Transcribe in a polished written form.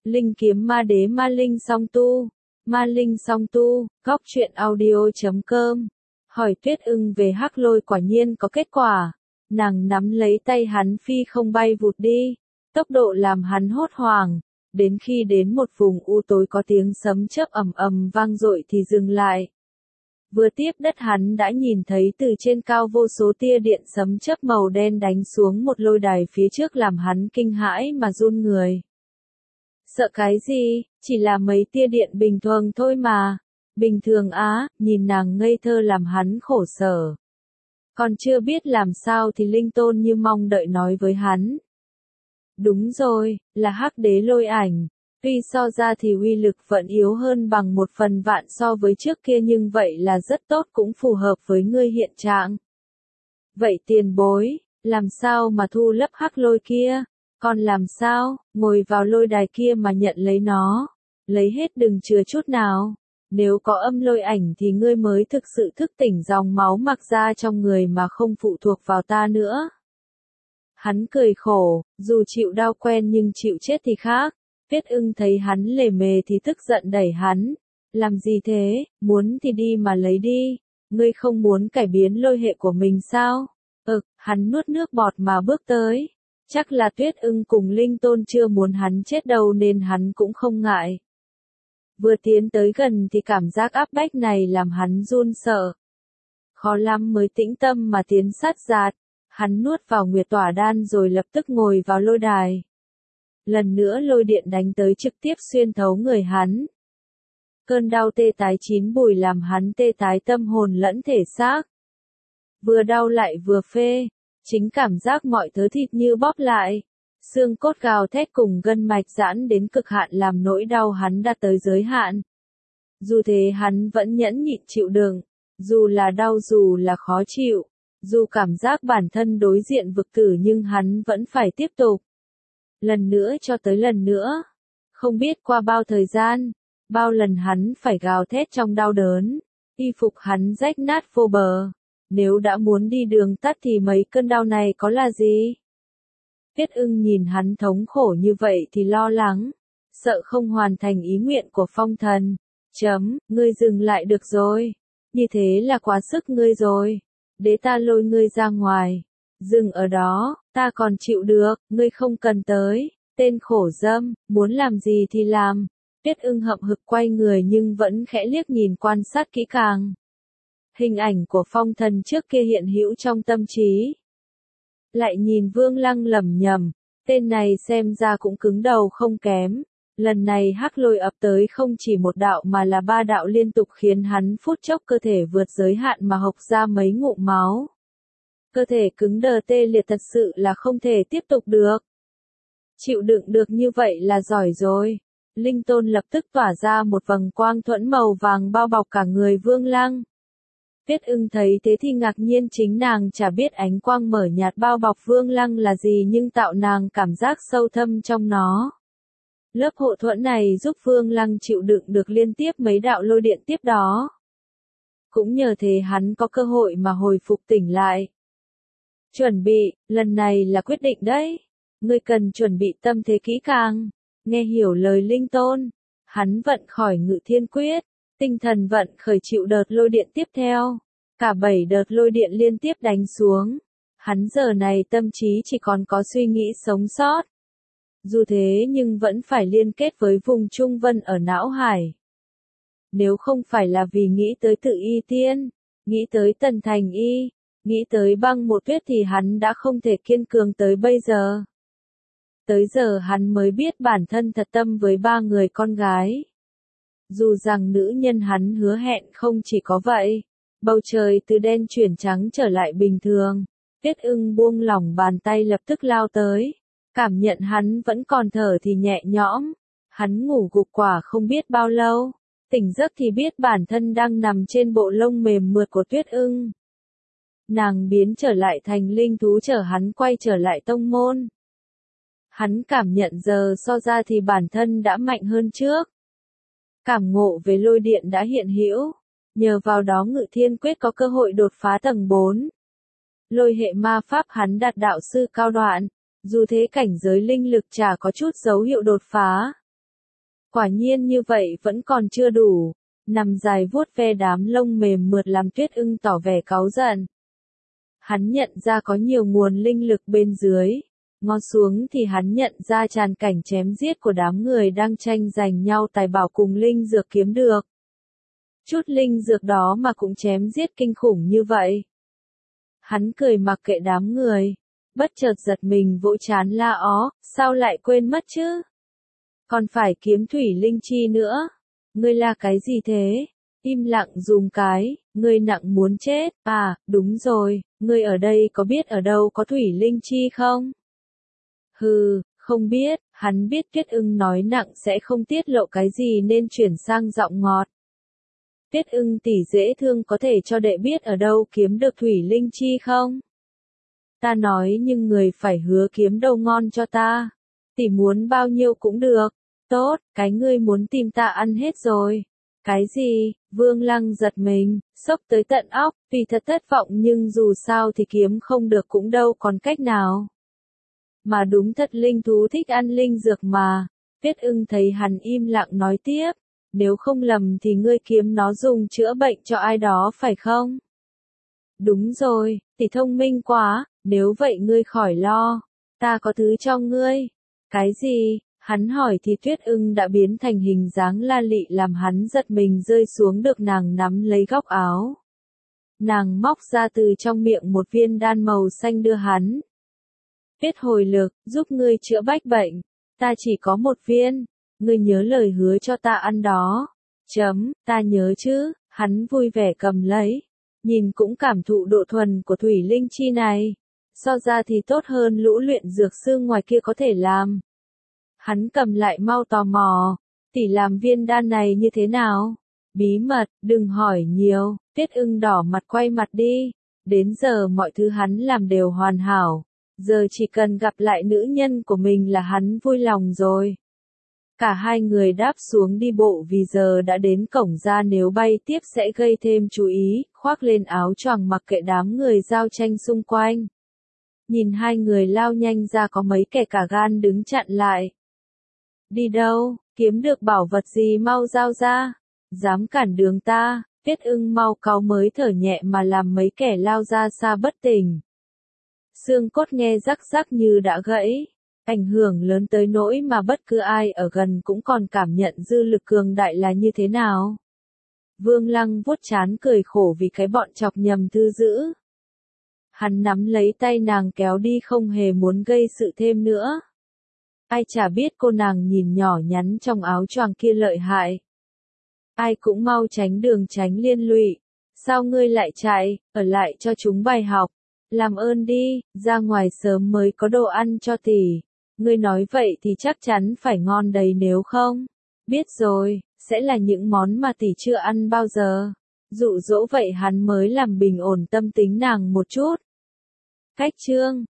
Linh kiếm ma đế ma linh song tu. Ma linh song tu, góc truyện audio.com. Hỏi Tuyết Ưng về Hắc Lôi quả nhiên có kết quả. Nàng nắm lấy tay hắn phi không bay vụt đi. Tốc độ làm hắn hốt hoảng. Đến khi đến một vùng u tối có tiếng sấm chớp ầm ầm vang dội thì dừng lại. Vừa tiếp đất hắn đã nhìn thấy từ trên cao vô số tia điện sấm chớp màu đen đánh xuống một lôi đài phía trước làm hắn kinh hãi mà run người. Sợ cái gì, chỉ là mấy tia điện bình thường thôi mà. Bình thường á, nhìn nàng ngây thơ làm hắn khổ sở. Còn chưa biết làm sao thì Linh Tôn như mong đợi nói với hắn. Đúng rồi, là Hắc Đế lôi ảnh. Tuy so ra thì uy lực vẫn yếu hơn bằng 1/1000 so với trước kia nhưng vậy là rất tốt cũng phù hợp với ngươi hiện trạng. Vậy tiền bối, làm sao mà thu lấp Hắc Lôi kia? Còn làm sao, ngồi vào lôi đài kia mà nhận lấy nó. Lấy hết đừng chừa chút nào. Nếu có âm lôi ảnh thì ngươi mới thực sự thức tỉnh dòng máu mặc ra trong người mà không phụ thuộc vào ta nữa. Hắn cười khổ, dù chịu đau quen nhưng chịu chết thì khác. Tuyết Ưng thấy hắn lề mề thì tức giận đẩy hắn. Làm gì thế, muốn thì đi mà lấy đi. Ngươi không muốn cải biến lôi hệ của mình sao? Hắn nuốt nước bọt mà bước tới. Chắc là Tuyết Ưng cùng Linh Tôn chưa muốn hắn chết đâu nên hắn cũng không ngại. Vừa tiến tới gần thì cảm giác áp bách này làm hắn run sợ. Khó lắm mới tĩnh tâm mà tiến sát giạt. Hắn nuốt vào Nguyệt Tỏa Đan rồi lập tức ngồi vào lôi đài. Lần nữa lôi điện đánh tới trực tiếp xuyên thấu người hắn. Cơn đau tê tái chín bùi làm hắn tê tái tâm hồn lẫn thể xác. Vừa đau lại vừa phê, chính cảm giác mọi thứ thịt như bóp lại. Xương cốt gào thét cùng gân mạch giãn đến cực hạn làm nỗi đau hắn đã tới giới hạn. Dù thế hắn vẫn nhẫn nhịn chịu đựng, dù là đau dù là khó chịu, dù cảm giác bản thân đối diện vực tử nhưng hắn vẫn phải tiếp tục. Lần nữa cho tới lần nữa. Không biết qua bao thời gian, bao lần hắn phải gào thét trong đau đớn, y phục hắn rách nát vô bờ. Nếu đã muốn đi đường tắt thì mấy cơn đau này có là gì? Tuyết Ưng nhìn hắn thống khổ như vậy thì lo lắng, sợ không hoàn thành ý nguyện của phong thần. Ngươi dừng lại được rồi. Như thế là quá sức ngươi rồi. Để ta lôi ngươi ra ngoài. Dừng ở đó, ta còn chịu được, ngươi không cần tới. Tên khổ dâm, muốn làm gì thì làm. Tuyết Ưng hậm hực quay người nhưng vẫn khẽ liếc nhìn quan sát kỹ càng. Hình ảnh của phong thần trước kia hiện hữu trong tâm trí. Lại nhìn Vương Lăng lẩm nhẩm, tên này xem ra cũng cứng đầu không kém. Lần này Hắc Lôi ập tới không chỉ một đạo mà là 3 đạo liên tục khiến hắn phút chốc cơ thể vượt giới hạn mà hộc ra mấy ngụm máu. Cơ thể cứng đờ tê liệt thật sự là không thể tiếp tục được. Chịu đựng được như vậy là giỏi rồi. Linh Tôn lập tức tỏa ra một vầng quang thuẫn màu vàng bao bọc cả người Vương Lăng. Tuyết Ưng thấy thế thì ngạc nhiên chính nàng chả biết ánh quang mở nhạt bao bọc Vương Lăng là gì nhưng tạo nàng cảm giác sâu thâm trong nó. Lớp hộ thuẫn này giúp Vương Lăng chịu đựng được liên tiếp mấy đạo lôi điện tiếp đó. Cũng nhờ thế hắn có cơ hội mà hồi phục tỉnh lại. Chuẩn bị, lần này là quyết định đấy. Ngươi cần chuẩn bị tâm thế kỹ càng. Nghe hiểu lời Linh Tôn. Hắn vận khỏi Ngự Thiên Quyết. Tinh thần vận khởi chịu đợt lôi điện tiếp theo. Cả 7 đợt lôi điện liên tiếp đánh xuống. Hắn giờ này tâm trí chỉ còn có suy nghĩ sống sót. Dù thế nhưng vẫn phải liên kết với vùng Trung Vân ở não hải. Nếu không phải là vì nghĩ tới Tự Y Tiên, nghĩ tới Tần Thành Y, nghĩ tới Băng Một Tuyết thì hắn đã không thể kiên cường tới bây giờ. Tới giờ hắn mới biết bản thân thật tâm với 3 người con gái. Dù rằng nữ nhân hắn hứa hẹn không chỉ có vậy. Bầu trời từ đen chuyển trắng trở lại bình thường. Tuyết Ưng buông lỏng bàn tay lập tức lao tới. Cảm nhận hắn vẫn còn thở thì nhẹ nhõm. Hắn ngủ gục quả không biết bao lâu. Tỉnh giấc thì biết bản thân đang nằm trên bộ lông mềm mượt của Tuyết Ưng. Nàng biến trở lại thành linh thú chở hắn quay trở lại tông môn. Hắn cảm nhận giờ so ra thì bản thân đã mạnh hơn trước. Cảm ngộ về lôi điện đã hiện hữu. Nhờ vào đó Ngự Thiên Quyết có cơ hội đột phá tầng 4. Lôi hệ ma pháp hắn đạt đạo sư cao đoạn. Dù thế cảnh giới linh lực chả có chút dấu hiệu đột phá. Quả nhiên như vậy vẫn còn chưa đủ. Nằm dài vuốt ve đám lông mềm mượt làm Tuyết Ưng tỏ vẻ cáu giận. Hắn nhận ra có nhiều nguồn linh lực bên dưới. Ngó xuống thì hắn nhận ra tràn cảnh chém giết của đám người đang tranh giành nhau tài bảo cùng linh dược kiếm được. Chút linh dược đó mà cũng chém giết kinh khủng như vậy. Hắn cười mặc kệ đám người. Bất chợt giật mình vỗ trán la ó, sao lại quên mất chứ? Còn phải kiếm thủy linh chi nữa. Ngươi la cái gì thế? Im lặng dùm cái, ngươi nặng muốn chết. À, đúng rồi, ngươi ở đây có biết ở đâu có thủy linh chi không? Hừ, không biết, hắn biết Tuyết Ưng nói nặng sẽ không tiết lộ cái gì nên chuyển sang giọng ngọt. Tuyết Ưng tỷ dễ thương có thể cho đệ biết ở đâu kiếm được thủy linh chi không? Ta nói nhưng người phải hứa kiếm đâu ngon cho ta. Tỷ muốn bao nhiêu cũng được. Tốt, cái ngươi muốn tìm ta ăn hết rồi. Cái gì? Vương Lăng giật mình, sốc tới tận óc, vì thật thất vọng nhưng dù sao thì kiếm không được cũng đâu còn cách nào. Mà đúng thật linh thú thích ăn linh dược mà. Tuyết Ưng thấy hắn im lặng nói tiếp, nếu không lầm thì ngươi kiếm nó dùng chữa bệnh cho ai đó phải không? Đúng rồi, tỷ thông minh quá, nếu vậy ngươi khỏi lo, ta có thứ cho ngươi. Cái gì? Hắn hỏi thì Tuyết Ưng đã biến thành hình dáng la lị làm hắn giật mình rơi xuống được nàng nắm lấy góc áo. Nàng móc ra từ trong miệng một viên đan màu xanh đưa hắn. Biết hồi lực, giúp ngươi chữa bách bệnh, ta chỉ có một viên, ngươi nhớ lời hứa cho ta ăn đó. Ta nhớ chứ, hắn vui vẻ cầm lấy, nhìn cũng cảm thụ độ thuần của thủy linh chi này. So ra thì tốt hơn lũ luyện dược sư ngoài kia có thể làm. Hắn cầm lại mau tò mò, tỷ làm viên đan này như thế nào? Bí mật, đừng hỏi nhiều. Tuyết Ưng đỏ mặt quay mặt đi. Đến giờ mọi thứ hắn làm đều hoàn hảo. Giờ chỉ cần gặp lại nữ nhân của mình là hắn vui lòng rồi. Cả hai người đáp xuống đi bộ vì giờ đã đến cổng ra, nếu bay tiếp sẽ gây thêm chú ý, khoác lên áo choàng mặc kệ đám người giao tranh xung quanh. Nhìn hai người lao nhanh ra có mấy kẻ cả gan đứng chặn lại. Đi đâu, kiếm được bảo vật gì mau giao ra, dám cản đường ta. Tuyết Ưng mau cáu mới thở nhẹ mà làm mấy kẻ lao ra xa bất tỉnh. Xương cốt nghe rắc rắc như đã gãy, ảnh hưởng lớn tới nỗi mà bất cứ ai ở gần cũng còn cảm nhận dư lực cường đại là như thế nào. Vương Lăng vuốt trán cười khổ vì cái bọn chọc nhầm thư dữ. Hắn nắm lấy tay nàng kéo đi không hề muốn gây sự thêm nữa. Ai chả biết cô nàng nhìn nhỏ nhắn trong áo choàng kia lợi hại. Ai cũng mau tránh đường tránh liên lụy. Sao ngươi lại chạy, ở lại cho chúng bài học. Làm ơn đi, ra ngoài sớm mới có đồ ăn cho tỷ. Ngươi nói vậy thì chắc chắn phải ngon đấy nếu không. Biết rồi, sẽ là những món mà tỷ chưa ăn bao giờ. Dụ dỗ vậy hắn mới làm bình ổn tâm tính nàng một chút. Cách chương